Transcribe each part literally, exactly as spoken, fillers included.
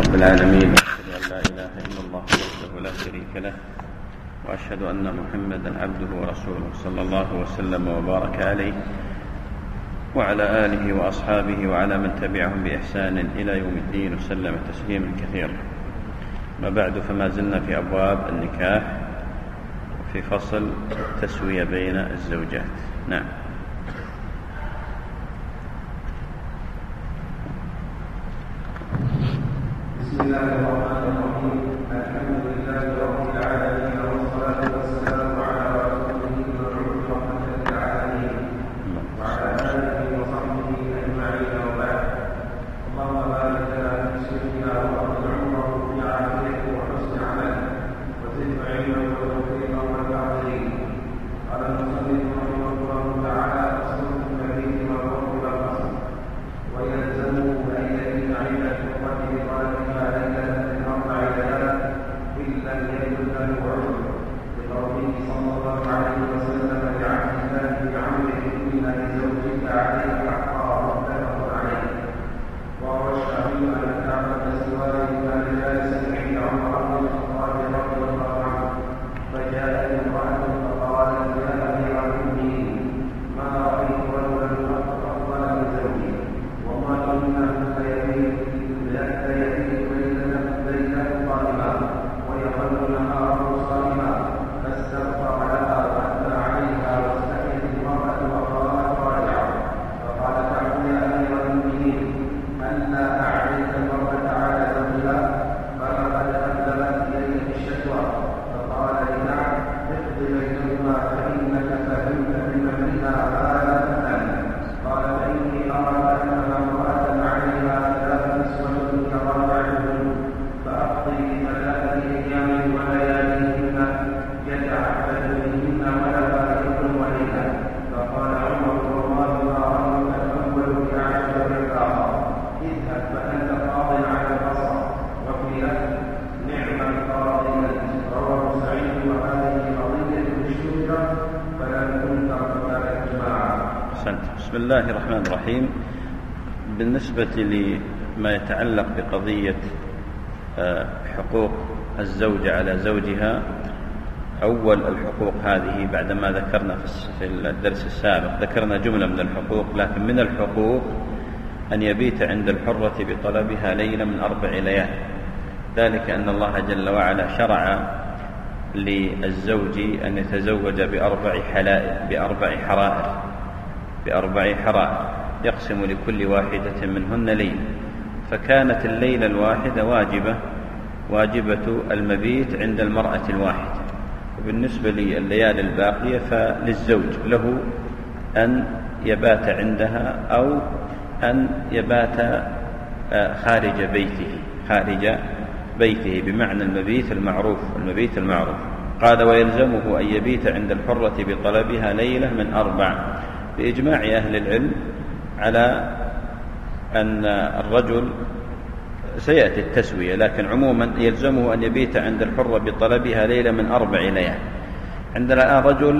رب العالمين، وأشهد أن لا إله إلا الله وحده لا شريك له، وأشهد أن محمدا عبده ورسوله صلى الله وسلم وبارك عليه وعلى آله وأصحابه وعلى من تبعهم بإحسان إلى يوم الدين وسلم تسليما كثيرا. ما بعد، فما زلنا في أبواب النكاح في فصل التسوية بين الزوجات. نعم. بسم الله الرحمن الرحيم. الحمد لله رب العالمين، والصلاة والسلام على رسوله المبعوث رحمة للعالمين وعلى آله وصحبه أجمعين، وبعد. اللهم بارك لنا في سيدنا وأطل عمره في عافيته وحسن عمله وزد علما وتوفيقا والتعظيم. قال المصنف رحمه الله تعالى: فصل في المبيت والقرب والقصد، ويلزمه أن يبيت عند الفرقة بطلبها ليلة من أربع ليالي إن لم يكن له عذر، لقوله صلى الله عليه وسلم: لعبد الله بعمره إن لزوجك عليك حقا، متفق عليه. وروى الشافعي أن كعب بن سواد كان جالسا عند عمر بن الخطاب رضي الله عنه، فجاءت امرأة فقالت: يا أمير المؤمنين، ما رأيت رجلا أفضل من زوجي، وما إنه ليبيت ليلة قائما ويظل نهاره صائما، فاستغفر لها وأثنى عليها، واستحيت المرأة وقالت راجعة، فقال كعب: يا أمير المؤمنين، ألا أعرف المرأة على زوجها، فلقد أذنبت إليه الشكوى. فقال لكعب: اقض بينهما فإنك فهمت بمثلها هذا مثلا. قال: فإني أرى أنها امرأة عليها ثلاث نسوة كراجعهن، فأقضي بثلاثة أيام ولياليهن يتعبد بهن ولا فارق وليلة. فقال عمر: والله ما رأيت الأول كعجب بالآخر، اذهب فأنت قاض على البصر. وفي لفظ: نعم القاضي أنت. رواه سعيد. وهذه قضية مشهورة فلم تنكر ولا إجماعا. بسم الله الرحمن الرحيم. بالنسبة لما يتعلق بقضية حقوق الزوجة على زوجها، أول الحقوق هذه بعدما ذكرنا في الدرس السابق ذكرنا جملة من الحقوق، لكن من الحقوق أن يبيت عند الحرة بطلبها ليلة من أربع ليال، ذلك أن الله جل وعلا شرع للزوج أن يتزوج بأربع حلائل بأربع حرائر بأربع حرائر يقسم لكل واحدة منهن ليلة، فكانت الليلة الواحدة واجبة واجبة المبيت عند المرأة الواحدة. وبالنسبة لليالي الباقية فللزوج له أن يبات عندها أو أن يبات خارج بيته خارج بيته بمعنى المبيت المعروف المبيت المعروف. قال: ويلزمه أن يبيت عند الحرة بطلبها ليلة من أربع، بإجماع أهل العلم على أن الرجل سيأتي التسوية، لكن عموما يلزمه أن يبيت عند الحرة بطلبها ليلة من أربع ليال. عندنا الآن رجل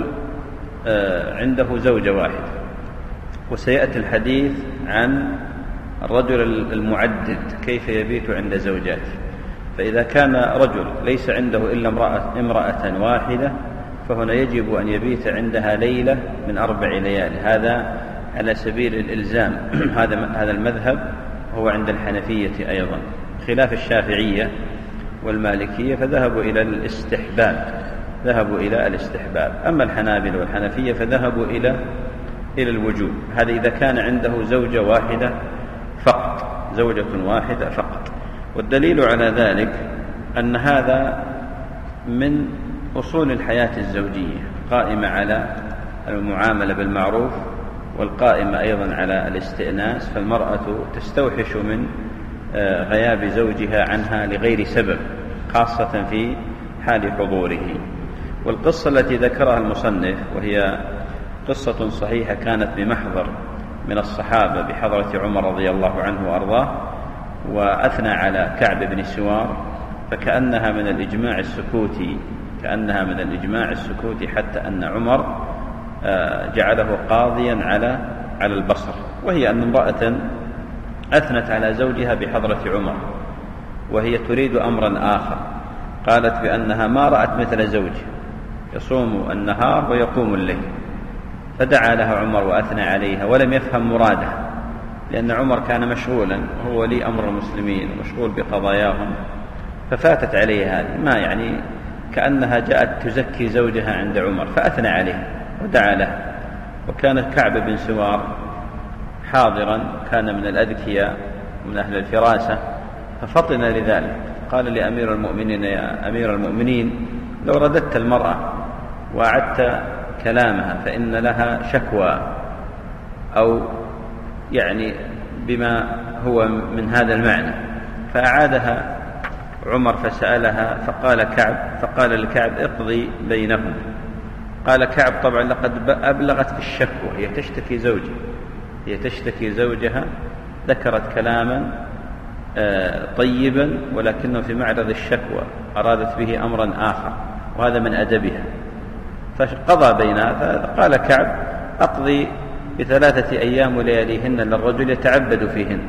عنده زوجة واحدة، وسيأتي الحديث عن الرجل المعدد كيف يبيت عند زوجاته. فإذا كان رجل ليس عنده إلا امرأة, امرأة واحدة، فهنا يجب أن يبيت عندها ليلة من أربع ليال، هذا على سبيل الإلزام. هذا هذا المذهب هو عند الحنفية أيضا، خلاف الشافعية والمالكية فذهبوا إلى الاستحباب ذهبوا إلى الاستحباب أما الحنابلة والحنفية فذهبوا إلى إلى الوجوب. هذا إذا كان عنده زوجة واحدة فقط زوجة واحدة فقط. والدليل على ذلك أن هذا من أصول الحياة الزوجية، قائمة على المعاملة بالمعروف، والقائمة أيضا على الاستئناس، فالمرأة تستوحش من غياب زوجها عنها لغير سبب، خاصة في حال حضوره. والقصة التي ذكرها المصنف وهي قصة صحيحة كانت بمحضر من الصحابة بحضرة عمر رضي الله عنه وأرضاه، وأثنى على كعب بن سوار، فكأنها من الإجماع السكوتي كأنها من الإجماع السكوتي حتى أن عمر جعله قاضيا على على البصر، وهي أن امرأة أثنت على زوجها بحضرة عمر، وهي تريد أمرا آخر. قالت بأنها ما رأت مثل زوجها يصوم النهار ويقوم الليل، فدعا لها عمر وأثنى عليها ولم يفهم مرادها، لأن عمر كان مشغولا وهو ولي أمر المسلمين ومشغول بقضاياهم، ففاتت عليه هذه، ما يعني كأنها جاءت تزكي زوجها عند عمر، فأثنى عليه ودعا له. وكان كعب بن سوار حاضرا، كان من الأذكياء من أهل الفراسة، ففطن لذلك، قال لأمير المؤمنين: يا أمير المؤمنين، لو رددت المرأة وأعدت كلامها فإن لها شكوى، أو يعني بما هو من هذا المعنى. فأعادها عمر فسألها، فقال كعب فقال لكعب: اقضي بينهم. قال كعب: طبعا لقد أبلغت في الشكوى، هي تشتكي زوجها هي تشتكي زوجها ذكرت كلاما طيبا، ولكنه في معرض الشكوى أرادت به أمرا آخر، وهذا من أدبها. فقضى بينها، فقال كعب: أقضي بثلاثة أيام ولياليهن للرجل يتعبد فيهن،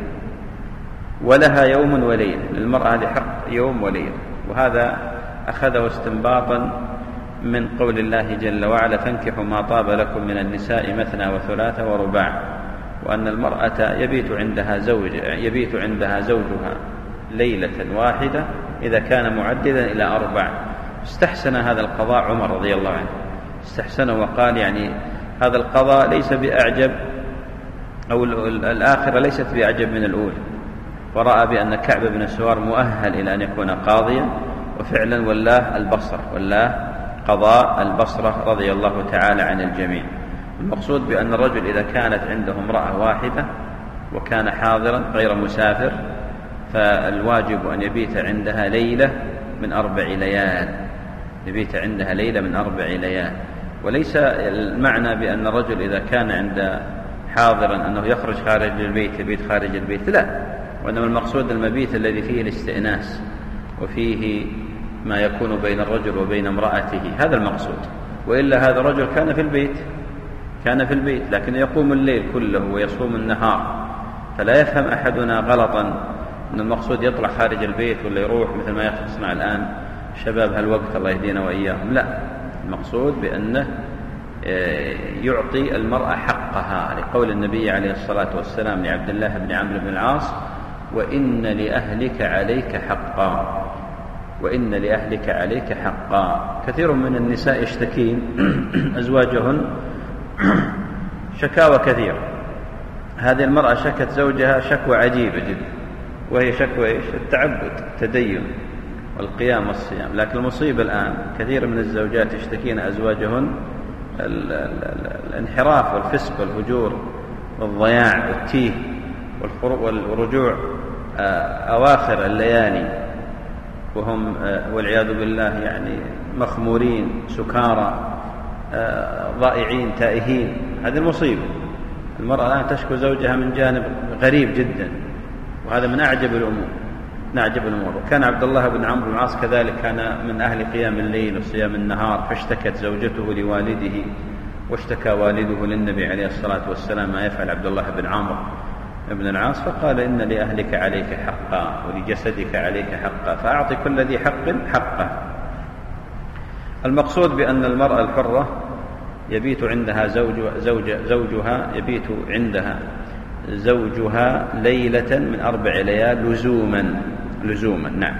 ولها يوم وليلة، للمرأة لحق يوم وليلة. وهذا أخذه استنباطا من قول الله جل وعلا: فانكحوا ما طاب لكم من النساء مثنى وثلاث ورباع، وأن المرأة يبيت عندها زوج يبيت عندها زوجها ليلة واحدة إذا كان معددا إلى أربع. استحسن هذا القضاء عمر رضي الله عنه، استحسنه وقال: يعني هذا القضاء ليس بأعجب، أو الآخرة ليست بأعجب من الأولى. ورأى بأن كعب بن سوار مؤهل إلى أن يكون قاضيا، وفعلا ولاه البصرة ولاه قضاء البصرة رضي الله تعالى عن الجميع. المقصود بأن الرجل إذا كانت عنده امرأة واحدة وكان حاضرا غير مسافر، فالواجب أن يبيت عندها ليلة من أربع ليال يبيت عندها ليلة من أربع ليال. وليس المعنى بأن الرجل إذا كان عند حاضرا أنه يخرج خارج البيت يبيت خارج البيت، لا، وإنما المقصود المبيت الذي فيه الاستئناس وفيه ما يكون بين الرجل وبين امرأته، هذا المقصود. وإلا هذا الرجل كان في البيت كان في البيت لكن يقوم الليل كله ويصوم النهار، فلا يفهم أحدنا غلطا أن المقصود يطلع خارج البيت ولا يروح مثل ما يصنع الآن شباب هالوقت، الله يهدينا وإياهم. لا، المقصود بأنه يعطي المرأة حقها، لقول النبي عليه الصلاة والسلام لعبد الله بن عمرو بن العاص: وإن لأهلك عليك حقا وإن لأهلك عليك حقا. كثير من النساء يشتكين أزواجهن شكاوى كثيرة. هذه المرأة شكت زوجها شكوى عجيبة جدا، وهي شكوى إيش؟ التعبد، التدين والقيام والصيام. لكن المصيبة الآن كثير من الزوجات يشتكين أزواجهن الانحراف والفسق والفجور والضياع والتيه والرجوع أواخر الليالي، وهم والعياذ بالله يعني مخمورين سكارى ضائعين تائهين. هذه المصيبة. المرأة الآن تشكو زوجها من جانب غريب جدا، وهذا من أعجب الأمور من أعجب الأمور. وكان عبد الله بن عمرو بن العاص كذلك، كان من أهل قيام الليل وصيام النهار، فاشتكت زوجته لوالده واشتكى والده للنبي عليه الصلاة والسلام ما يفعل عبد الله بن عمرو بن العاص، فقال: إن لأهلك عليك حقا ولجسدك عليك حقا، فأعطي كل ذي حق حقه. المقصود بأن المرأة الحرة يبيت عندها زوج زوج زوجها يبيت عندها زوجها ليلة من أربع ليال لزوما لزوما نعم.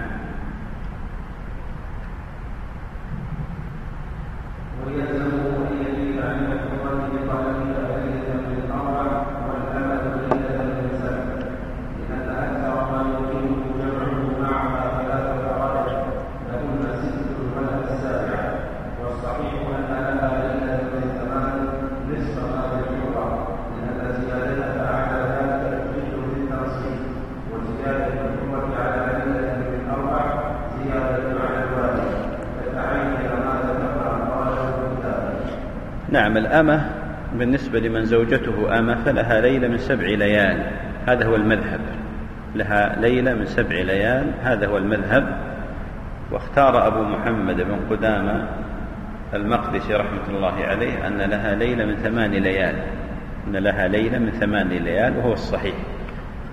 نعم. الأمة بالنسبة لمن زوجته أمة فلها ليلة من سبع ليال، هذا هو المذهب، لها ليلة من سبع ليال، هذا هو المذهب. واختار أبو محمد بن قدامة المقدسي رحمة الله عليه أن لها ليلة من ثمان ليال أن لها ليلة من ثمان ليال وهو الصحيح،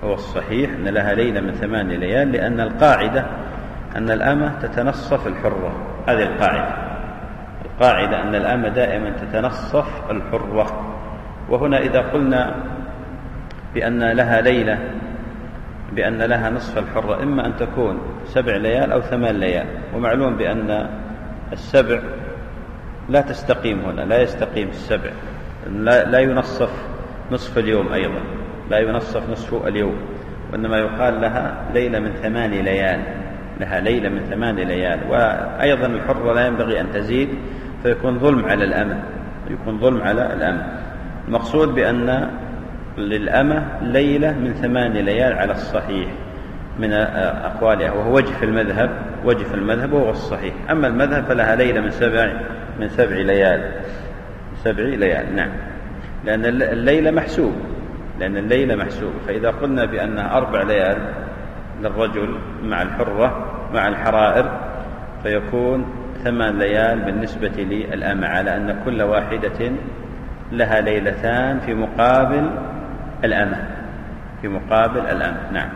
هو الصحيح أن لها ليلة من ثمان ليال، لأن القاعدة أن الأمة تتنصف الحرة. هذه القاعدة القاعدة أن الأمة دائما تتنصف الحرة. وهنا إذا قلنا بأن لها ليلة بأن لها نصف الحرة، إما أن تكون سبع ليال أو ثمان ليال، ومعلوم بأن السبع لا تستقيم هنا، لا يستقيم السبع، لا, لا ينصف نصف اليوم، أيضا لا ينصف نصف اليوم، وإنما يقال لها ليلة من ثمان ليال، لها ليلة من ثمان ليال. وأيضا الحرة لا ينبغي أن تزيد، فيكون ظلم على الأمة، يكون ظلم على الأمة. المقصود بأن للأمة ليلة من ثمان ليال على الصحيح من أقوالها، وهو وجه في المذهب، وجه في المذهب وهو الصحيح. أما المذهب فلها ليلة من سبع من سبع ليال سبع ليال نعم، لأن الليلة محسوب لأن الليلة محسوب فإذا قلنا بأنها أربع ليال للرجل مع الحرة مع الحرائر، فيكون ثمان ليال بالنسبة للأمة، على أن كل واحدة لها ليلتان في مقابل الأمة في مقابل الأمة نعم.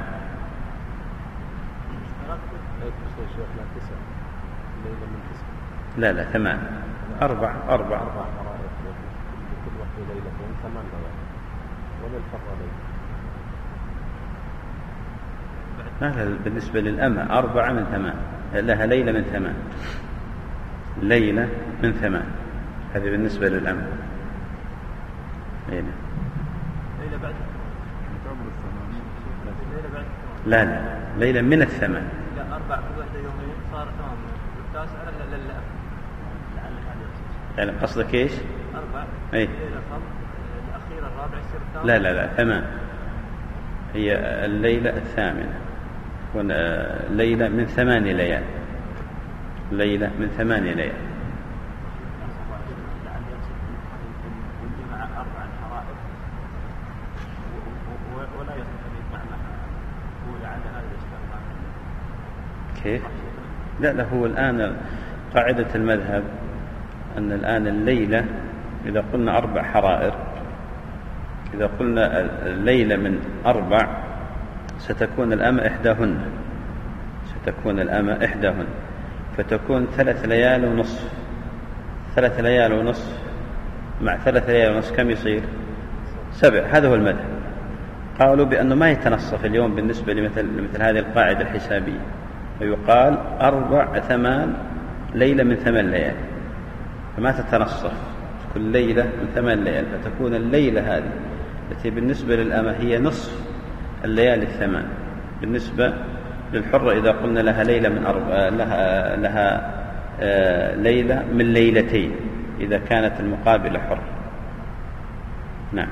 لا لا ثمان أربع أربع هذا بالنسبة للأمة أربعة من ثمان، لها ليلة من ثمان ليلة من ثمان هذه بالنسبة للأمة. ليلة ليلة بعد لا لا ليلة من الثمان، لا أربع كل واحدة يومين صار تمام، والتاسعة لا لا لا يعني قصدك إيش؟ أربع أي ليلة خمس الأخيرة الرابعة يصير الثامن. لا لا لا ثمان، هي الليلة الثامنة، ليلة من ثمان ليال ليلة من ثمان ليال. كيف؟ لا لا هو الآن قاعدة المذهب أن الآن الليلة إذا قلنا أربع حرائر، إذا قلنا الليلة من أربع ستكون الأمة إحداهن ستكون الأمة إحداهن فتكون ثلاث ليال ونصف ثلاث ليال ونصف مع ثلاث ليال ونصف كم يصير؟ سبع. هذا هو المذهب. قالوا بأنه ما يتنصف اليوم بالنسبة لمثل, لمثل هذه القاعدة الحسابية، ويقال أربع ثمان ليلة من ثمان ليال، فما تتنصف كل ليلة من ثمان ليال، فتكون الليلة هذه التي بالنسبة للأمة هي نصف الليالي الثمان. بالنسبة للحرة إذا قلنا لها ليلة من أربع لها, لها ليلة من ليلتين إذا كانت المقابلة حر. نعم.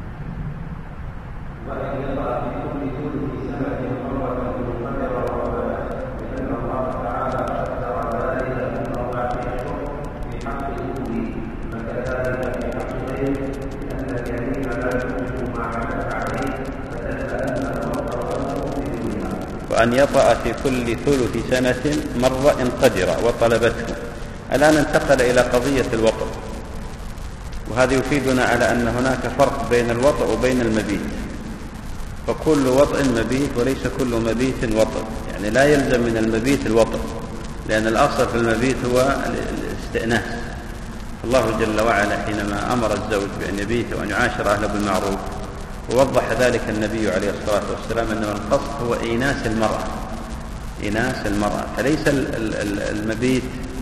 وأن يطأ في كل ثلث سنة مرة إن قدر وطلبته. الآن انتقل إلى قضية الوطء، وهذا يفيدنا على أن هناك فرق بين الوطء وبين المبيت، فكل وطء مبيت وليس كل مبيت وطء، يعني لا يلزم من المبيت الوطء، لأن الأصل في المبيت هو الاستئناس. الله جل وعلا حينما أمر الزوج بأن يبيت وأن يعاشر أهله بالمعروف، ووضح ذلك النبي عليه الصلاة والسلام أنه القصد هو إيناس المرأة إيناس المرأة فليس المبيت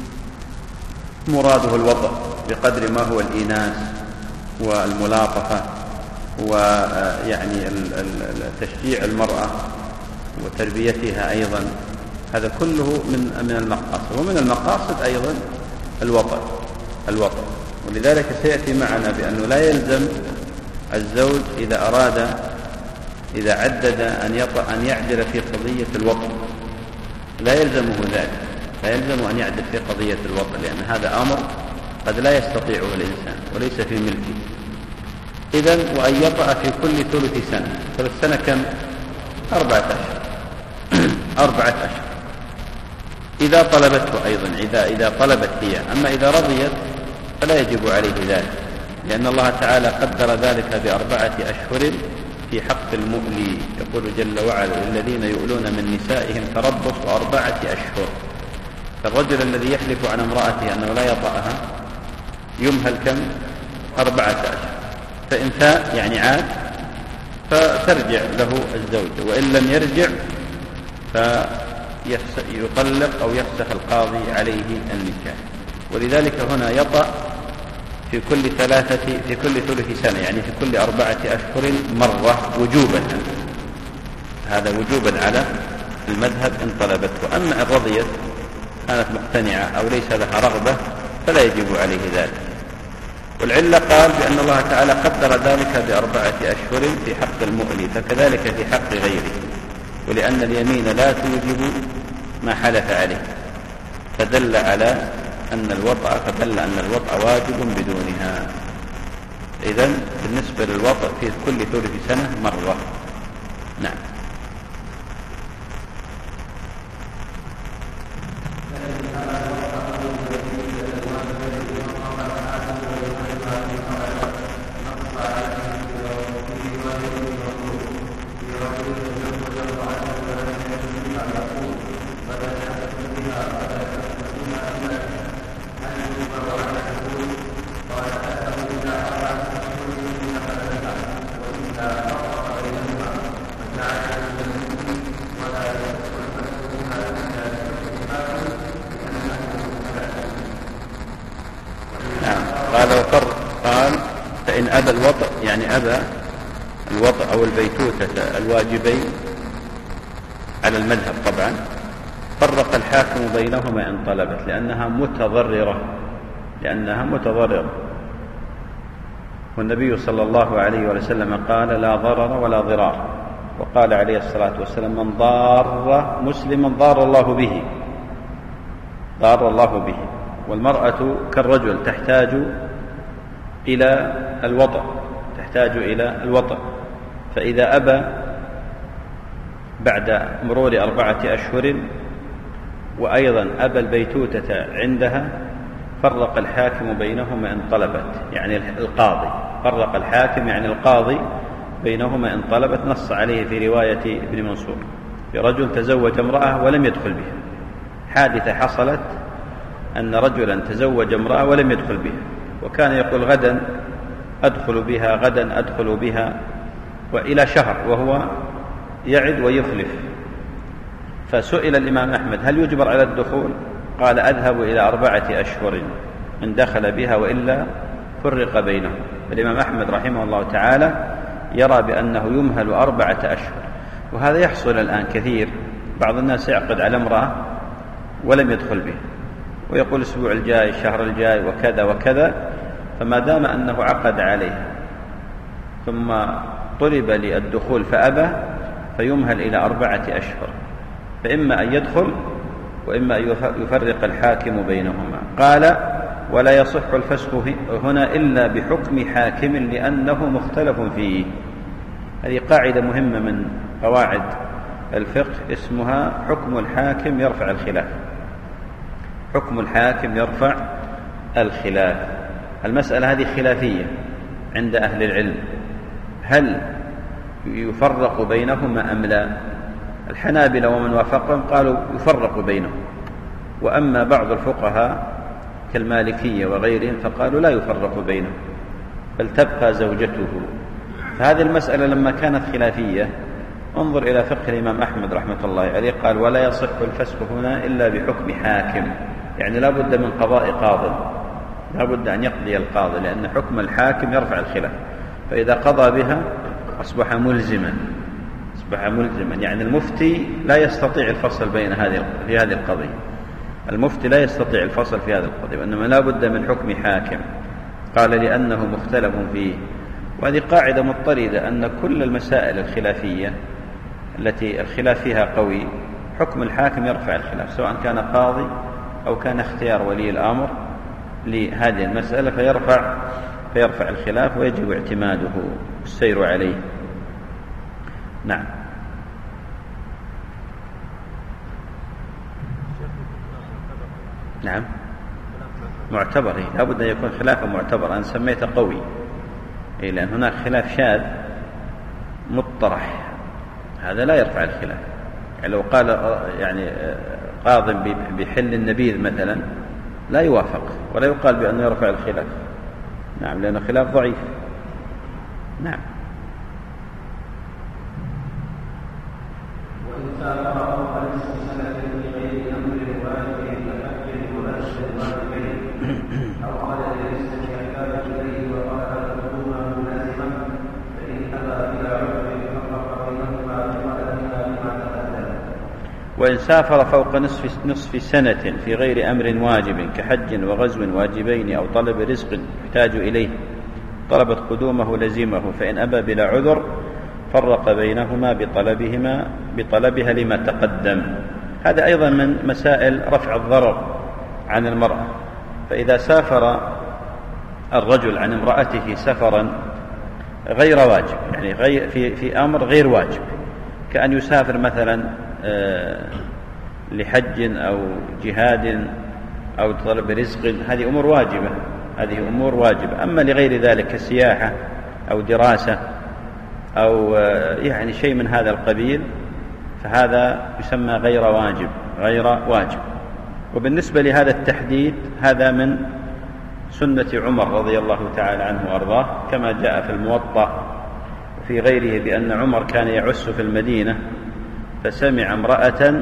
مراده الوطء بقدر ما هو الإيناس والملاطفة ويعني تشجيع المرأة وتربيتها أيضا، هذا كله من من المقاصد، ومن المقاصد أيضا الوطء الوطء ولذلك سيأتي معنا بأنه لا يلزم الزوج إذا أراد إذا عدد أن يطأ أن يعدل في قضية الوطء، لا يلزمه ذلك، لا يلزم أن يعدل في قضية الوطء، لأن هذا أمر قد لا يستطيعه الإنسان وليس في ملكه. إذن وأن يطأ في كل ثلث سنة، ثلث سنة كم؟ أربعة أشهر أربعة أشهر إذا طلبته أيضا إذا, إذا طلبت هي. أما إذا رضيت فلا يجب عليه ذلك، لأن الله تعالى قدر ذلك بأربعة أشهر في حق المؤلي. يقول جل وعلا: الذين يؤلون من نسائهم تربص أربعة أشهر. فالرجل الذي يحلف عن امرأته أنه لا يطأها يمهل كم؟ أربعة أشهر. فإن فاء يعني عاد فترجع له الزوج، وإن لم يرجع فيطلق أو يفسخ القاضي عليه النكاح. ولذلك هنا يطأ في كل ثلاثة في كل ثلث سنة، يعني في كل أربعة أشهر مرة وجوبا. هذا وجوبا على المذهب إن طلبته. أما إن رضيت كانت مقتنعة أو ليس لها رغبة فلا يجب عليه ذلك. والعلة قال بأن الله تعالى قدر ذلك بأربعة أشهر في حق المؤلي، فكذلك في حق غيره، ولأن اليمين لا توجب ما حلف عليه، فدل على أن الوطأ فدل أن الوطأ واجب بدونها. إذن بالنسبة للوطأ في كل ثلث سنة مرة. نعم. أبى الوطأ يعني أبى الوطأ أو البيتوتة الواجبين على المذهب طبعا، فرق الحاكم بينهما إن طلبت، لأنها متضررة لأنها متضررة والنبي صلى الله عليه وسلم قال: لا ضرر ولا ضرار. وقال عليه الصلاة والسلام: من ضار مسلما ضار الله به ضار الله به. والمرأة كالرجل تحتاج إلى الوطأ تحتاج إلى الوطأ فإذا أبى بعد مرور أربعة أشهر وأيضا أبى البيتوتة عندها فرق الحاكم بينهما إن طلبت، يعني القاضي فرق الحاكم يعني القاضي بينهما إن طلبت. نص عليه في رواية ابن منصور في رجل تزوج امرأة ولم يدخل بها. حادثة حصلت أن رجلا تزوج امرأة ولم يدخل بها، وكان يقول: غدا أدخل بها غدا أدخل بها، وإلى شهر وهو يعد ويخلف. فسئل الإمام أحمد: هل يجبر على الدخول؟ قال: أذهب إلى أربعة أشهر إن دخل بها وإلا فرق بينهم. الإمام أحمد رحمه الله تعالى يرى بأنه يمهل أربعة أشهر، وهذا يحصل الآن كثير. بعض الناس يعقد على امرأة ولم يدخل بها ويقول الأسبوع الجاي الشهر الجاي وكذا وكذا، فما دام أنه عقد عليها ثم طلب للدخول فأبى فيمهل إلى أربعة أشهر، فإما أن يدخل وإما أن يفرق الحاكم بينهما. قال: ولا يصح الفسخ هنا إلا بحكم حاكم لأنه مختلف فيه. هذه قاعدة مهمة من قواعد الفقه اسمها حكم الحاكم يرفع الخلاف. حكم الحاكم يرفع الخلاف. المسألة هذه خلافية عند أهل العلم، هل يفرق بينهما أم لا؟ الحنابلة ومن وافقهم قالوا يفرق بينهم، وأما بعض الفقهاء كالمالكية وغيرهم فقالوا لا يفرق بينهم بل تبقى زوجته. فهذه المسألة لما كانت خلافية انظر إلى فقه الإمام أحمد رحمة الله عليه، قال: ولا يصح الفسخ هنا إلا بحكم حاكم، يعني لا بد من قضاء قاض، لا بد أن يقضي القاضي، لأن حكم الحاكم يرفع الخلاف. فإذا قضى بها أصبح ملزما أصبح ملزما يعني المفتي لا يستطيع الفصل بين هذه في هذه القضية. المفتي لا يستطيع الفصل في هذه القضية، وإنما لا بد من حكم حاكم. قال: لأنه مختلف فيه. وهذه قاعدة مضطردة أن كل المسائل الخلافية التي الخلاف فيها قوي حكم الحاكم يرفع الخلاف، سواء كان قاضي أو كان اختيار ولي الأمر لهذه المسألة، فيرفع فيرفع الخلاف ويجب اعتماده السير عليه. نعم. نعم معتبر، لا بد أن يكون خلافا معتبر. أنا سميته قوي إيه، لأن هناك خلاف شاذ مطرح هذا لا يرفع الخلاف. يعني لو قال يعني قاض بحل النبيذ مثلا لا يوافق ولا يقال بأنه يرفع الخلاف. نعم، لأن الخلاف ضعيف. نعم. وإن سافر فوق نصف سنة في غير أمر واجب كحج ونشر الواجبين أو قال لنفسه يحتاج إليه وقال تكونه لازما فإن أبى بلا عذر فرق بينهما بقدرها لما تقدم. وإن سافر فوق نصف, نصف سنة في غير أمر واجب كحج وغزو واجبين أو طلب رزق يحتاج إليه طلبت قدومه لزمه فإن أبى بلا عذر فرق بينهما بطلبهما بطلبها لما تقدم. هذا أيضا من مسائل رفع الضرر عن المرأة. فإذا سافر الرجل عن امرأته سفرا غير واجب، يعني غير في, في أمر غير واجب، كأن يسافر مثلا لحج أو جهاد أو طلب رزق، هذه أمور واجبة، هذه أمور واجبة. أما لغير ذلك كسياحة أو دراسة أو يعني شيء من هذا القبيل فهذا يسمى غير واجب، غير واجب. وبالنسبة لهذا التحديد هذا من سنة عمر رضي الله تعالى عنه وأرضاه، كما جاء في الموطأ وفي غيره بأن عمر كان يعس في المدينة فسمع امرأة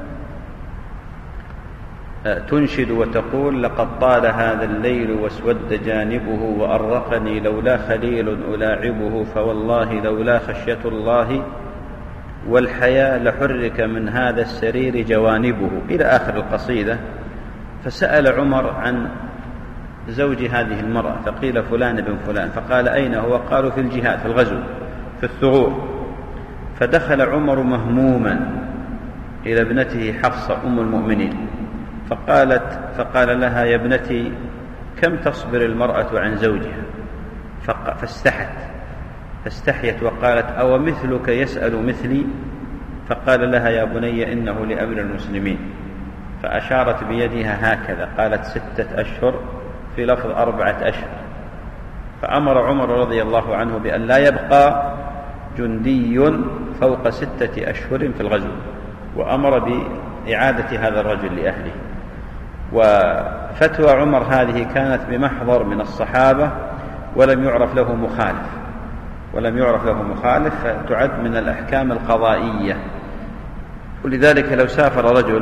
تنشد وتقول لقد طال هذا الليل واسود جانبه وأرقني لولا خليل ألاعبه فوالله لولا خشية الله والحياء لحرك من هذا السرير جوانبه إلى آخر القصيدة. فسأل عمر عن زوج هذه المرأة فقيل فلان بن فلان، فقال أين هو؟ قالوا في الجهاد في الغزو في الثغور. فدخل عمر مهموما إلى ابنته حفصة أم المؤمنين فقالت فقال لها يا ابنتي كم تصبر المرأة عن زوجها؟ فاستحت فاستحيت وقالت أو مثلك يسأل مثلي؟ فقال لها يا بني إنه لأمر المسلمين. فأشارت بيدها هكذا قالت ستة أشهر، في لفظ أربعة أشهر. فأمر عمر رضي الله عنه بأن لا يبقى جندي فوق ستة أشهر في الغزو، وأمر بإعادة هذا الرجل لأهله. وفتوى عمر هذه كانت بمحضر من الصحابة ولم يعرف له مخالف ولم يعرف له مخالف فتعد من الأحكام القضائية. ولذلك لو سافر رجل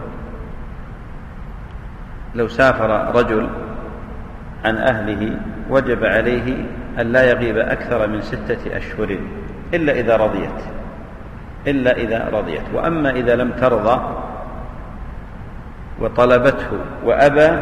لو سافر رجل عن أهله وجب عليه أن لا يغيب أكثر من ستة أشهر إلا إذا رضيت إلا إذا رضيت وأما إذا لم ترضى وطلبته وأبى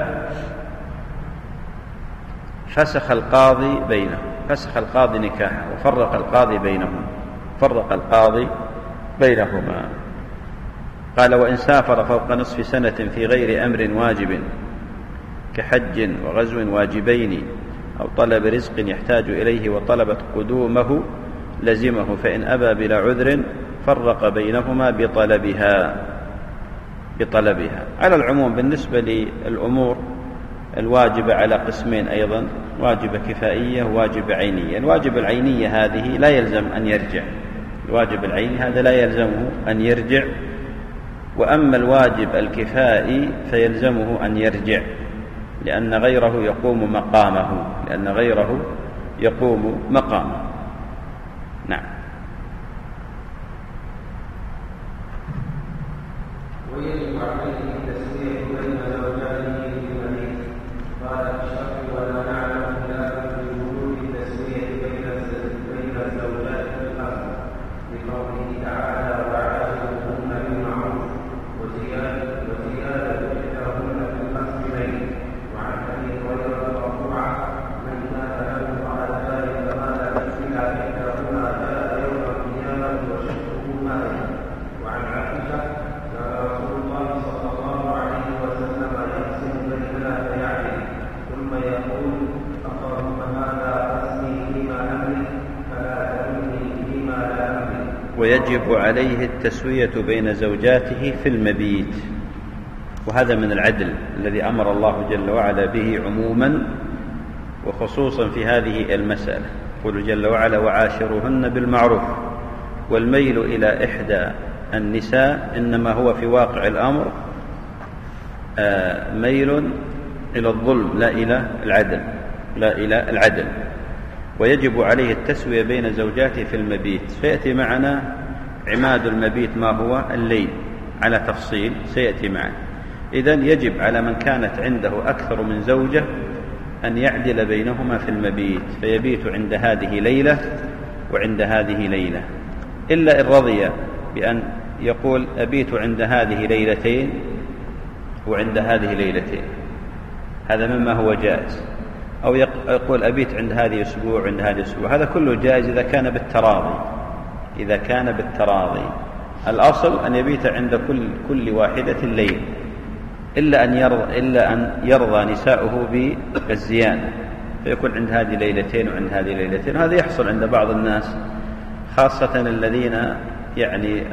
فسخ القاضي بينهم فسخ القاضي نكاحه وفرق القاضي بينهم فرق القاضي بينهما. قال وإن سافر فوق نصف سنة في غير أمر واجب كحج وغزو واجبين أو طلب رزق يحتاج إليه وطلبت قدومه لزمه فإن أبى بلا عذر فرق بينهما بطلبها بطلبها. على العموم بالنسبة للأمور الواجبة على قسمين أيضا، واجبة كفائية وواجبة عينية. الواجب العينية هذه لا يلزم أن يرجع، الواجب العيني هذا لا يلزمه أن يرجع، وأما الواجب الكفائي فيلزمه أن يرجع لأن غيره يقوم مقامه لأن غيره يقوم مقامه. نعم. ويجب عليه التسوية بين زوجاته في المدينة. قال الشرع ولا نعلم خلافا في وجود التسوية بين بين الزوجات في الأصل لقوله تعالى وعاشرهن بالمعروف وزيادة وزيادة إحداهن في القسمين. وعن أبي هريرة مرفوعا من كان له على ذلك فقال تسويها إحداهما جاء يوم القيامة وشقه مائل. وعن عائشة رسول الله صلى الله عليه وسلم يقسم بيننا فيعدل ثم يقول اللهم هذا قسمي فيما أملك فلا تلمني فيما لا أملك. ويجب عليه التسوية بين زوجاته في المبيت، وهذا من العدل الذي أمر الله جل وعلا به عموما وخصوصا في هذه المسألة. يقول جل وعلا وعاشروهن بالمعروف والميل إلى إحدى النساء إنما هو في واقع الأمر ميل إلى الظلم لا إلى العدل لا إلى العدل ويجب عليه التسوية بين زوجاته في المبيت. فيأتي معنا عماد المبيت ما هو الليل على تفصيل سيأتي معنا. إذن يجب على من كانت عنده أكثر من زوجة أن يعدل بينهما في المبيت، فيبيت عند هذه ليلة وعند هذه ليلة، إلا إن رضي بأن يقول أبيت عند هذه ليلتين وعند هذه ليلتين، هذا مما هو جائز. أو يقول أبيت عند هذه أسبوع وعند هذه أسبوع، هذا كله جائز إذا كان بالتراضي إذا كان بالتراضي. الأصل أن يبيت عند كل كل واحدة الليل، إلا أن يرضى إلا أن يرضى نساؤه بالزيادة، فيكون عند هذه ليلتين وعند هذه ليلتين. هذا يحصل عند بعض الناس، خاصة الذين يعني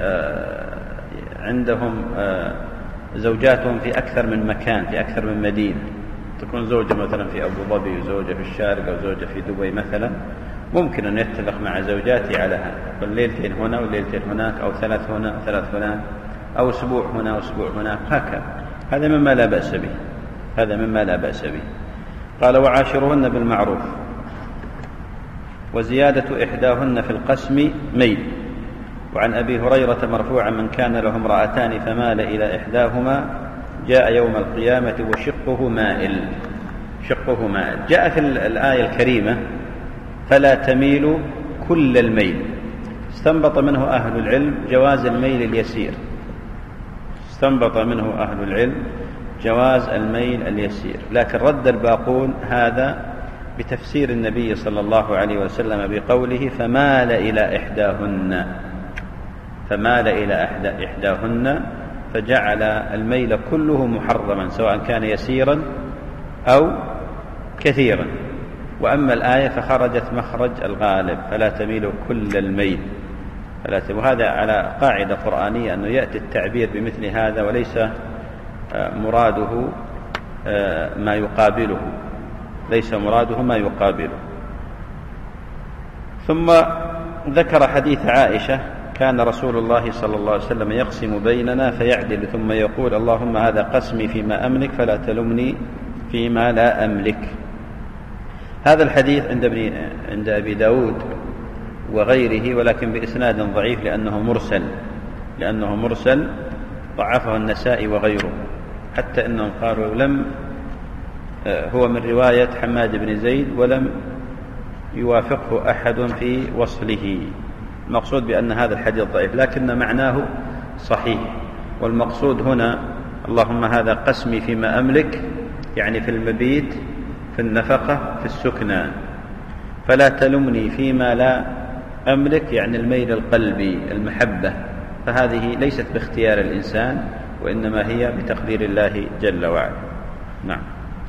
عندهم زوجاتهم في أكثر من مكان، في أكثر من مدينة. تكون زوجة مثلا في أبو ظبي وزوجة في الشارقة وزوجة في دبي مثلا، ممكن أن يتفق مع زوجاتي على هذا، والليلتين هنا والليلتين هناك، أو ثلاث هنا وثلاث هناك، أو أسبوع هنا وأسبوع هناك، هكذا. هذا مما لا بأس به هذا مما لا بأس به. قال وعاشرهن بالمعروف، وزيادة إحداهن في القسم ميل. وعن أبي هريرة مرفوعا من كان له امرأتان فمال إلى إحداهما جاء يوم القيامة وشقه مائل شقه مائل. جاء في الآية الكريمة فلا تميلوا كل الميل، استنبط منه أهل العلم جواز الميل اليسير استنبط منه أهل العلم جواز الميل اليسير، لكن رد الباقون هذا بتفسير النبي صلى الله عليه وسلم بقوله فمال إلى إحداهن فمال إلى إحداهن فجعل الميل كله محرما سواء كان يسيرا أو كثيرا. وأما الآية فخرجت مخرج الغالب فلا تميل كل الميل. وهذا على قاعدة قرآنية أنه يأتي التعبير بمثل هذا وليس مراده ما يقابله ليس مراده ما يقابله. ثم ذكر حديث عائشة كان رسول الله صلى الله عليه وسلم يقسم بيننا فيعدل ثم يقول اللهم هذا قسمي فيما أملك فلا تلمني فيما لا أملك. هذا الحديث عند ابن عند أبي داود وغيره، ولكن بإسناد ضعيف لأنه مرسل لأنه مرسل ضعفه النسائي وغيره، حتى أنهم قالوا لم هو من رواية حماد بن زيد ولم يوافقه أحد في وصله. المقصود بأن هذا الحديث ضعيف لكن معناه صحيح. والمقصود هنا اللهم هذا قسمي فيما أملك، يعني في المبيت في النفقة في السكنى، فلا تلمني فيما لا أملك، يعني الميل القلبي المحبة، فهذه ليست باختيار الإنسان وإنما هي بتقدير الله جل وعلا. نعم.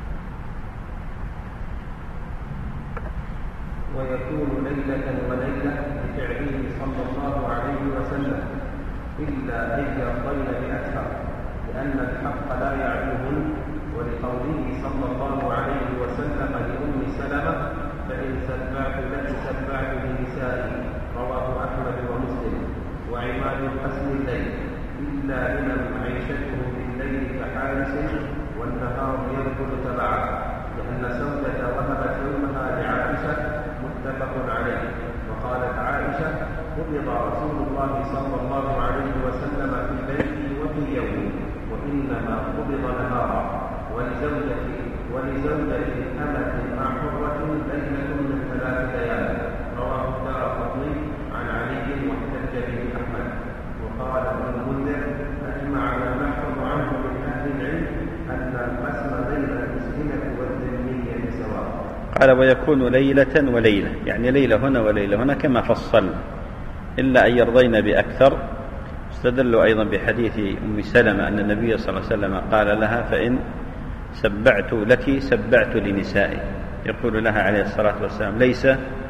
ويكون ليلة وليلة بفعله صلى الله عليه وسلم إلا أن يرضين بأكثر، لأن الحق لا يعلوهن، ولقوله صلى الله عليه وسلم لأم سلمة فإن سبعت لك سبعت لنسائي، رواه أحمد ومسلم. وعماد القسم الليل إلا لمن عيشته بالليل كحارس والنهار يدخل تبعه، لأن سودة وهبت يومها لعائشة متفق عليه. وقالت عائشة قبض رسول الله صلى الله عليه وسلم في بيته وفي يومه، وإنما قبض نهارا. ولزوجة ولزوجة أمة مع حرة ليلة من ثلاث ليال، رواه الدارقطني عن علي واحتج به أحمد. وقال ابن المنذر أجمع من نحفظ عنه من أهل العلم أن القسم بين المسلمة والذمية سواء. قال ويكون ليلة وليلة، يعني ليلة هنا وليلة هنا كما فصل، إلا أن يرضين بأكثر. استدلوا أيضا بحديث أم سلمة أن النبي صلى الله عليه وسلم قال لها فإن سبعت لك سبعت لنسائي، يقول لها عليه الصلاة والسلام ليس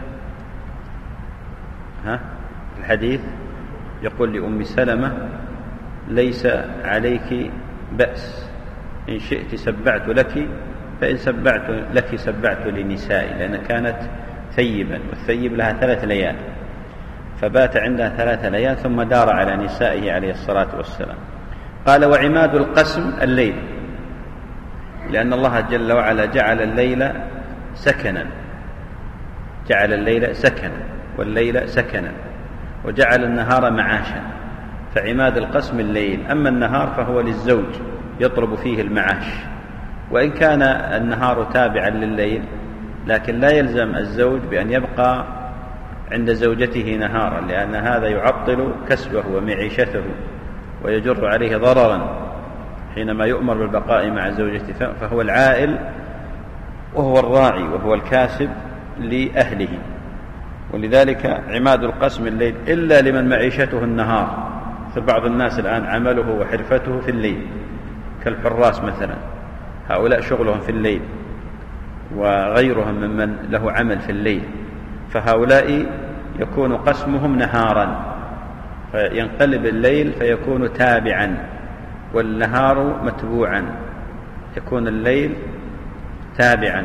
ها الحديث يقول لأم سلمة ليس عليك بأس، إن شئت سبعت لك، فإن سبعت لك سبعت لنسائي، لأن كانت ثيبا، والثيب لها ثلاث ليال. فبات عندها ثلاث ليال ثم دار على نسائه عليه الصلاة والسلام. قال: وعماد القسم الليل، لأن الله جل وعلا جعل الليل سكنا، جعل الليل سكنا والليل سكنا، وجعل النهار معاشا، فعماد القسم الليل. أما النهار فهو للزوج يطلب فيه المعاش، وإن كان النهار تابعا لليل لكن لا يلزم الزوج بأن يبقى عند زوجته نهارا، لأن هذا يعطل كسبه ومعيشته ويجر عليه ضررا حينما يؤمر بالبقاء مع زوجته، فهو العائل وهو الراعي وهو الكاسب لأهله. ولذلك عماد القسم الليل إلا لمن معيشته النهار. فبعض الناس الآن عمله وحرفته في الليل كالحراس مثلا، هؤلاء شغلهم في الليل، وغيرهم ممن له عمل في الليل، فهؤلاء يكون قسمهم نهارا، فينقلب الليل فيكون تابعا والنهار متبوعا، يكون الليل تابعا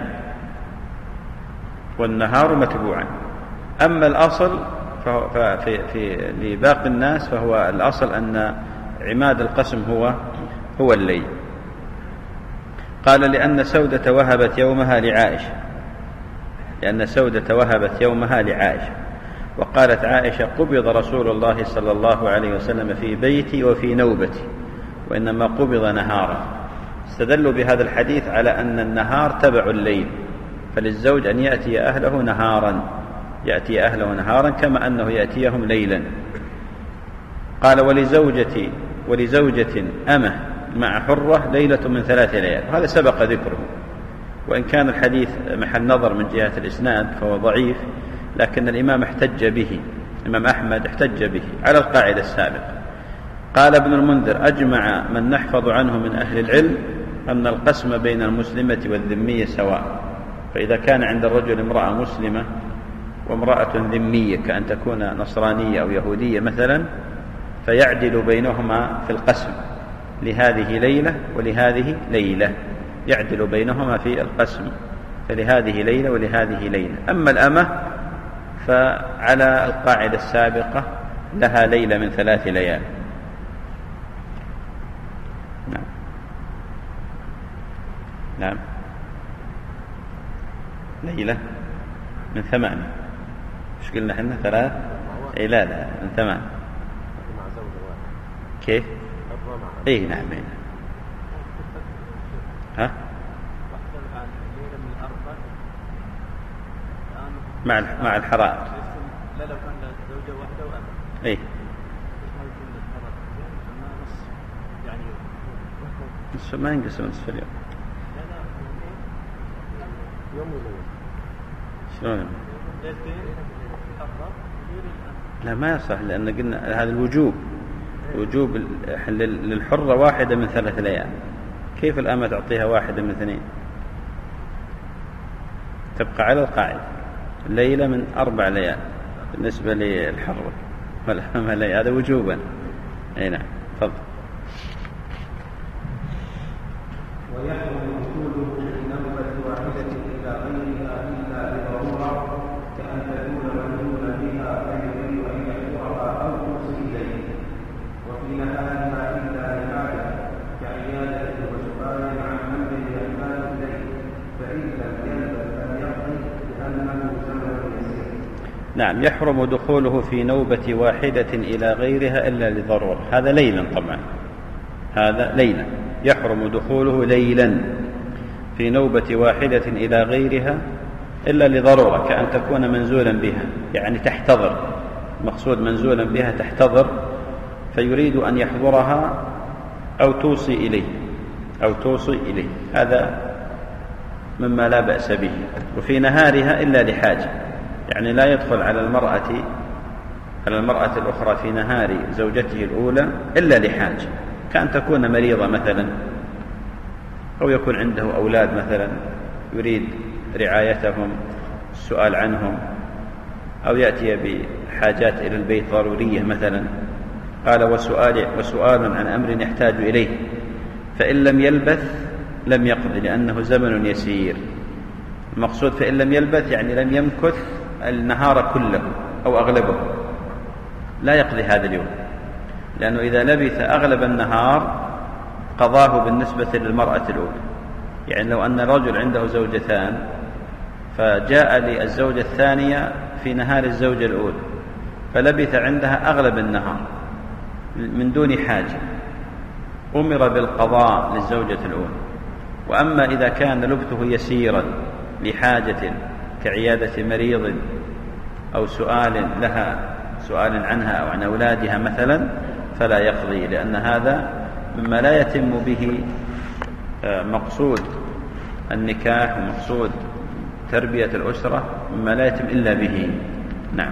والنهار متبوعا. أما الأصل ففي في لباقي الناس فهو الأصل أن عماد القسم هو هو الليل. قال: لأن سودة وهبت يومها لعائشة، لأن سودة وهبت يومها لعائشة. وقالت عائشة: قبض رسول الله صلى الله عليه وسلم في بيتي وفي نوبتي، وإنما قبض نهارا. استدلوا بهذا الحديث على أن النهار تبع الليل، فللزوج أن يأتي أهله نهارا، يأتي أهله نهارا كما أنه يأتيهم ليلا. قال: ولزوجتي ولزوجة أمه مع حرة ليلة من ثلاث ليال. وهذا سبق ذكره، وإن كان الحديث محل نظر من جهة الإسناد فهو ضعيف، لكن الإمام احتج به، الإمام أحمد احتج به على القاعدة السابقة. قال ابن المنذر: أجمع من نحفظ عنه من أهل العلم أن القسم بين المسلمة والذمية سواء. فإذا كان عند الرجل امرأة مسلمة وامرأة ذمية كأن تكون نصرانية أو يهودية مثلا، فيعدل بينهما في القسم، لهذه ليلة ولهذه ليلة، يعدل بينهما في القسم، فلهذه ليلة ولهذه ليلة. أما الأمة فعلى القاعدة السابقة لها ليلة من ثلاث ليال. نعم نعم ليلة من ثمان. مش قلنا احنا ثلاث؟ اي لا لا من ثمان. كيف؟ اي نعم اي نعم. ها؟ مع مع الحرائر. لا لو كان زوجة واحدة وأمة. اي. يعني نصف ما ينقسم نصف اليوم. لا لا يوم وليلة. شلون؟ ليلتين حرة لا ما يصح، لأن قلنا هذا الوجوب، وجوب للحرة واحدة من ثلاث ليال. كيف الأمة تعطيها واحدة من اثنين؟ تبقى على القاعدة ليلة من أربع ليال بالنسبة للحرة والأمة ليلة، هذا وجوبا. أي نعم تفضل. ويحرم وصوله في نوبة واحدة إلى غيرها إلا لضرورة، كأن تكون منزولا بها فيريد أن يحضرها أو توصي إليه، وفي نهارها إلا لحاجة كعيادة وسؤال عن أمر يحمل إليه، فإن لم يلبث لم يقضي لأنه زمن يسير. نعم، يحرم دخوله في نوبة واحدة إلى غيرها إلا لضرورة. هذا ليلا طبعا، هذا ليلا يحرم دخوله ليلا في نوبة واحدة إلى غيرها إلا لضرورة، كأن تكون منزولا بها، يعني تحتضر، مقصود منزولا بها تحتضر، فيريد أن يحضرها أو توصي إليه أو توصي إليه، هذا مما لا بأس به. وفي نهارها إلا لحاجة، يعني لا يدخل على المرأة على المرأة الأخرى في نهار زوجته الأولى إلا لحاجة، كأن تكون مريضة مثلا، أو يكون عنده أولاد مثلا يريد رعايتهم، السؤال عنهم، أو يأتي بحاجات إلى البيت ضرورية مثلا. قال: وسؤال, وسؤال عن أمر يحتاج إليه، فإن لم يلبث لم يقضي لأنه زمن يسير. المقصود فإن لم يلبث يعني لم يمكث النهار كله أو أغلبه، لا يقضي هذا اليوم، لأنه إذا لبث أغلب النهار قضاه بالنسبة للمرأة الأولى. يعني لو أن رجل عنده زوجتان فجاء للزوجة الثانية في نهار الزوجة الأولى فلبث عندها أغلب النهار من دون حاجة، أمر بالقضاء للزوجة الأولى. وأما إذا كان لبثه يسيرا لحاجة كعيادة مريض أو سؤال لها، سؤال عنها أو عن أولادها مثلا، فلا يقضي، لأن هذا مما لا يتم به مقصود النكاح ومقصود تربية الأسرة، مما لا يتم إلا به. نعم.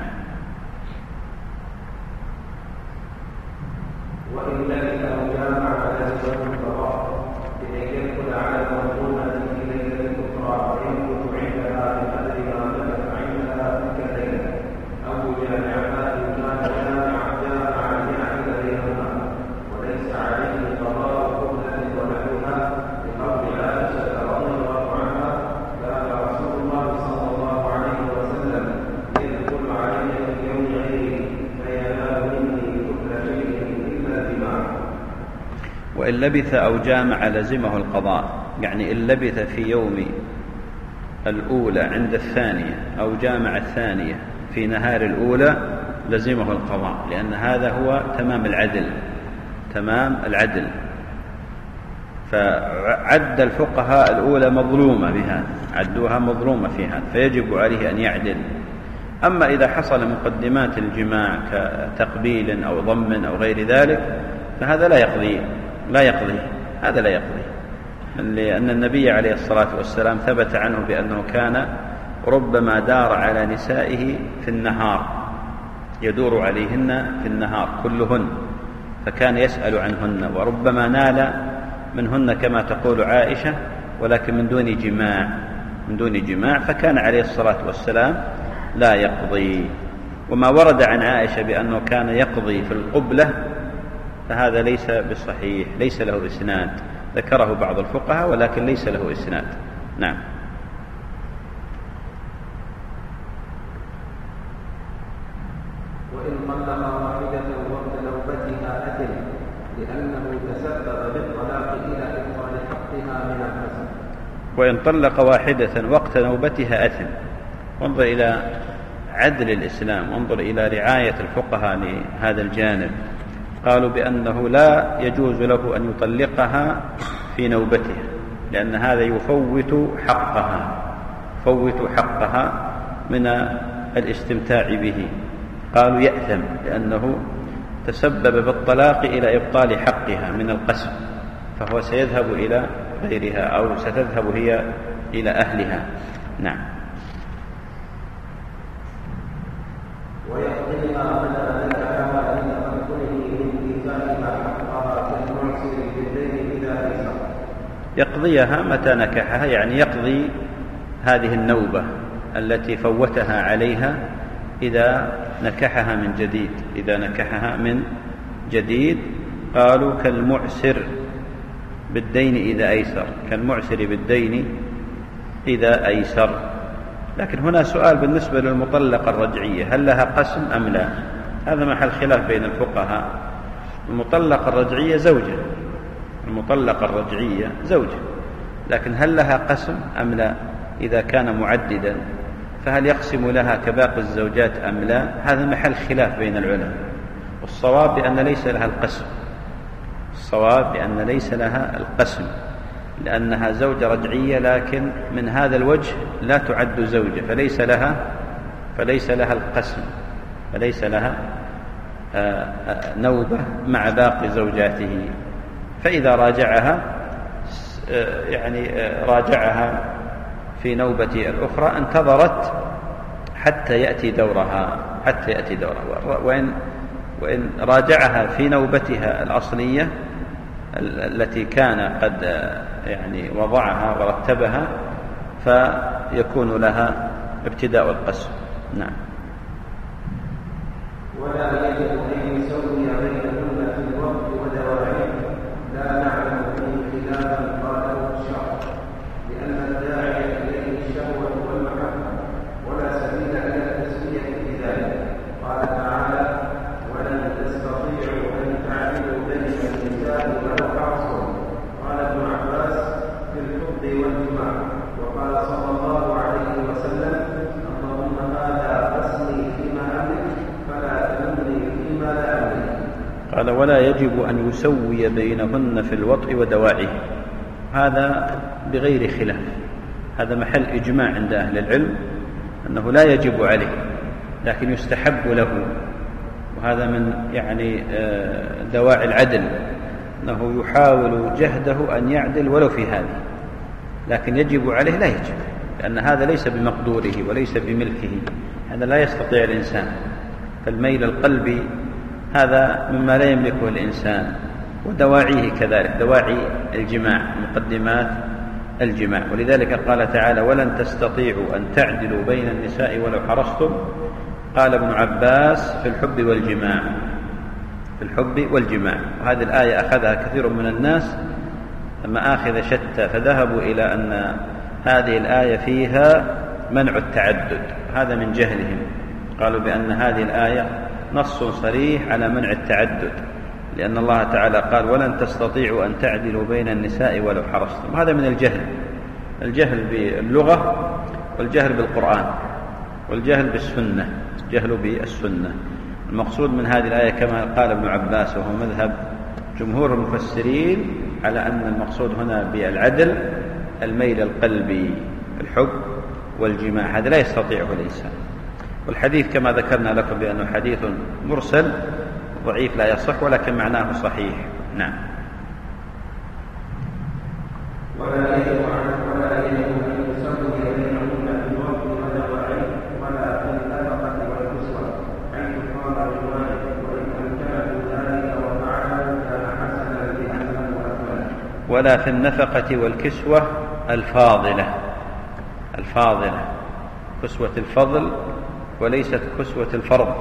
وإن لبث أو جامع فلا يجوز القضاء لكي يدخل على المظلومة في ليلة الأخرى فيمكث عندها بقدر ما مكث عندها تلك الليلة، أو جامعها إن كان جامع جامع ليعمل بينهما وليس عليه قضاء قبلة ونحوها، لقول عائشة رضي الله عنها: كان رسول الله صلى الله عليه وسلم يدخل علي في يوم غيره فينال مني كل شيء إلا دماء. وإن لبث أو جامع لزمه القضاء، يعني إن لبث في يوم الأولى عند الثانية أو جامع الثانية في نهار الأولى لزمه القضاء، لأن هذا هو تمام العدل، تمام العدل. فعد الفقهاء الأولى مظلومة بهذا، عدوها مظلومة في هذا، فيجب عليه أن يعدل. أما إذا حصل مقدمات الجماع كتقبيل أو ضم أو غير ذلك فهذا لا يقضي، لا يقضي هذا لا يقضي، لأن النبي عليه الصلاة والسلام ثبت عنه بأنه كان ربما دار على نسائه في النهار، يدور عليهن في النهار كلهن، فكان يسأل عنهن، وربما نال منهن كما تقول عائشة ولكن من دون جماع، من دون جماع، فكان عليه الصلاة والسلام لا يقضي. وما ورد عن عائشة بأنه كان يقضي في القبلة فهذا ليس بصحيح، ليس له إسناد، ذكره بعض الفقهاء ولكن ليس له إسناد. نعم. وإن طلق واحدة وقت نوبتها أثم لأنه تسبب بالطلاق إلى إبطال حقها من الحسن. وإن طلق واحدة وقت نوبتها أثم. وانظر إلى عدل الإسلام، وانظر إلى رعاية الفقهاء لهذا الجانب. قالوا بأنه لا يجوز له أن يطلقها في نوبتها، لأن هذا يفوت حقها، يفوت حقها من الاستمتاع به. قالوا يأثم لأنه تسبب بالطلاق إلى إبطال حقها من القسم، فهو سيذهب إلى غيرها أو ستذهب هي إلى أهلها. نعم. ويقضيها متى نكحها إن تمكنه من إيفائها حقها كالمعسر بالليل إذا أيسر. يقضيها متى نكحها، يعني يقضي هذه النوبة التي فوتها عليها إذا نكحها من جديد، إذا نكحها من جديد. قالوا كالمعسر بالدين إذا أيسر، كالمعسر بالدين إذا أيسر. لكن هنا سؤال بالنسبة للمطلقة الرجعية، هل لها قسم أم لا؟ هذا محل خلاف بين الفقهاء. المطلقة الرجعية زوجة، المطلقة الرجعية زوجة، لكن هل لها قسم أم لا؟ إذا كان معددا فهل يقسم لها كباقي الزوجات أم لا؟ هذا محل خلاف بين العلماء. والصواب بأن ليس لها القسم، الصواب بأن ليس لها القسم، لأنها زوجة رجعية، لكن من هذا الوجه لا تعد زوجة، فليس لها فليس لها القسم، فليس لها نوبة مع باقي زوجاته. فإذا راجعها يعني راجعها في نوبة الأخرى انتظرت حتى يأتي دورها، حتى يأتي دورها. وإن وإن راجعها في نوبتها الأصلية التي كان قد يعني وضعها ورتبها فيكون لها ابتداء القسم. نعم. ولا يجب أن يسوي بينهن في الوقت ودواعيه، لا نعلم فيه خلافا قاله الشرع، لأن الداعي إليه الشهوة والمحبة، ولا سبيل إلى التسوية في ذلك. قال تعالى: وقال صلى الله عليه وسلم: اللهم هذا قسمي فيما أملك فلا تلمني فيما لا أملك. قال: ولا يجب أن يسوي بينهن في الوطء ودواعيه. هذا بغير خلاف، هذا محل إجماع عند أهل العلم أنه لا يجب عليه، لكن يستحب له، وهذا من يعني دواعي العدل، أنه يحاول جهده أن يعدل ولو في هذه، لكن يجب عليه لا يجب، لأن هذا ليس بمقدوره وليس بملكه، هذا لا يستطيع الإنسان. فالميل القلبي هذا مما لا يملكه الإنسان، ودواعيه كذلك، دواعي الجماع، مقدمات الجماع. ولذلك قال تعالى: ولن تستطيعوا أن تعدلوا بين النساء ولو حرصتم. قال ابن عباس: في الحب والجماع، في الحب والجماع. وهذه الآية أخذها كثير من الناس مآخذ شتى، فذهبوا إلى أن هذه الآية فيها منع التعدد، هذا من جهلهم. قالوا بأن هذه الآية نص صريح على منع التعدد، لأن الله تعالى قال: ولن تستطيعوا أن تعدلوا بين النساء ولو حرصتم. هذا من الجهل، الجهل باللغة والجهل بالقرآن والجهل بالسنة، جهل بالسنة. المقصود من هذه الآية كما قال ابن عباس، وهو مذهب جمهور المفسرين، على أن المقصود هنا بالعدل الميل القلبي، الحب والجماع، هذا لا يستطيعه الإنسان. والحديث كما ذكرنا لكم بأنه حديث مرسل ضعيف لا يصح، ولكن معناه صحيح. نعم. ولا يجب ولا يجب أن يسوي بينهن في الوقت والدواعي ولا في النفقة والكسوة، حيث قال الرواية: وإن أمكنه ذلك وفعله كان حسنا لأهله وأهله. ولا في النفقة والكسوة الفاضلة، الفاضلة كسوة الفضل وليست كسوة الفرض،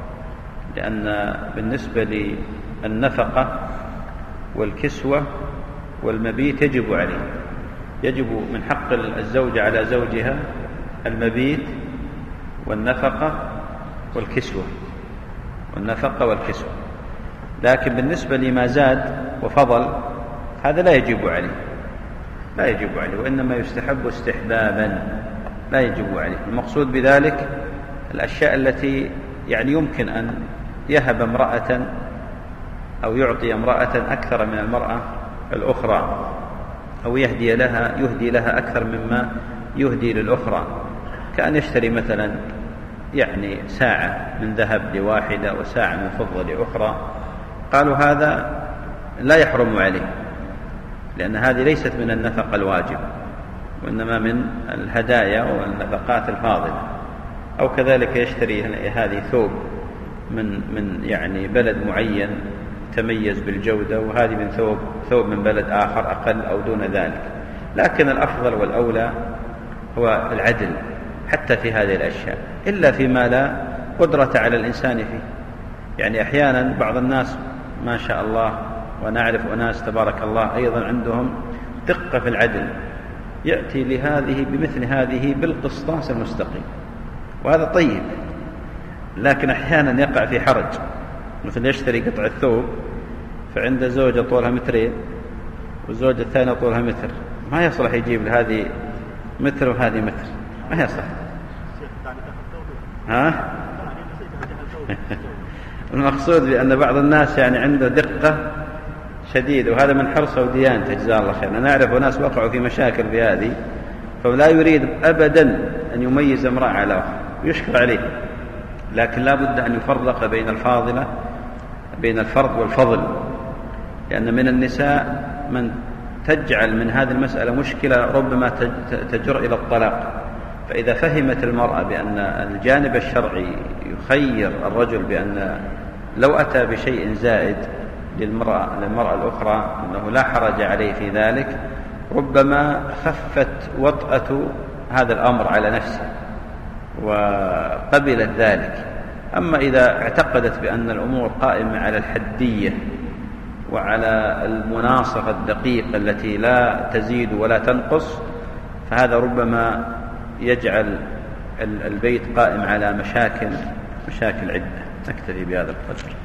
لأن بالنسبة للنفقة والكسوة والمبيت يجب عليه، يجب من حق الزوجة على زوجها المبيت والنفقة والكسوة، والنفقة والكسوة. لكن بالنسبة لما زاد وفضل هذا لا يجب عليه، لا يجب عليه، وإنما يستحب استحبابا، لا يجب عليه. المقصود بذلك الأشياء التي يعني يمكن أن يهب امرأة أو يعطي امرأة أكثر من المرأة الأخرى، أو يهدي لها يهدي لها أكثر مما يهدي للأخرى، كأن يشتري مثلا يعني ساعة من ذهب لواحدة وساعة من فضة لأخرى. قالوا هذا لا يحرم عليه، لأن هذه ليست من النفقة الواجب، وإنما من الهدايا والنفقات الفاضلة. أو كذلك يشتري هذه ثوب من من يعني بلد معين تميز بالجودة، وهذه من ثوب ثوب من بلد آخر أقل أو دون ذلك. لكن الأفضل والأولى هو العدل حتى في هذه الأشياء، إلا فيما لا قدرة على الإنسان فيه. يعني أحيانا بعض الناس ما شاء الله، ونعرف أناس تبارك الله أيضا عندهم دقة في العدل، يأتي لهذه بمثل هذه بالقسطاس المستقيم، وهذا طيب. لكن أحيانا يقع في حرج، مثل يشتري قطعة ثوب فعند زوجة طولها مترين والزوجة الثانية طولها متر، ما يصلح يجيب لهذه متر وهذه متر، ما يصلح. ها؟ المقصود بأن بعض الناس يعني عنده دقة شديدة، وهذا من حرصه وديانته، جزاه الله خير. أنا أعرف ناس وقعوا في مشاكل بهذه، فلا يريد أبدا أن يميز امرأة على أخرى، ويشكر عليه. لكن لا بد أن يفرق بين الفاضلة بين الفرض والفضل، لأن من النساء من تجعل من هذه المسألة مشكلة ربما تجر إلى الطلاق. فإذا فهمت المرأة بأن الجانب الشرعي يخير الرجل بأن لو أتى بشيء زائد للمرأة, للمرأة الأخرى أنه لا حرج عليه في ذلك، ربما خفت وطأة هذا الأمر على نفسه وقبلت ذلك. أما إذا اعتقدت بأن الأمور قائمة على الحدية وعلى المناصفة الدقيقة التي لا تزيد ولا تنقص، فهذا ربما يجعل البيت قائم على مشاكل مشاكل عدة. نكتفي بهذا القدر.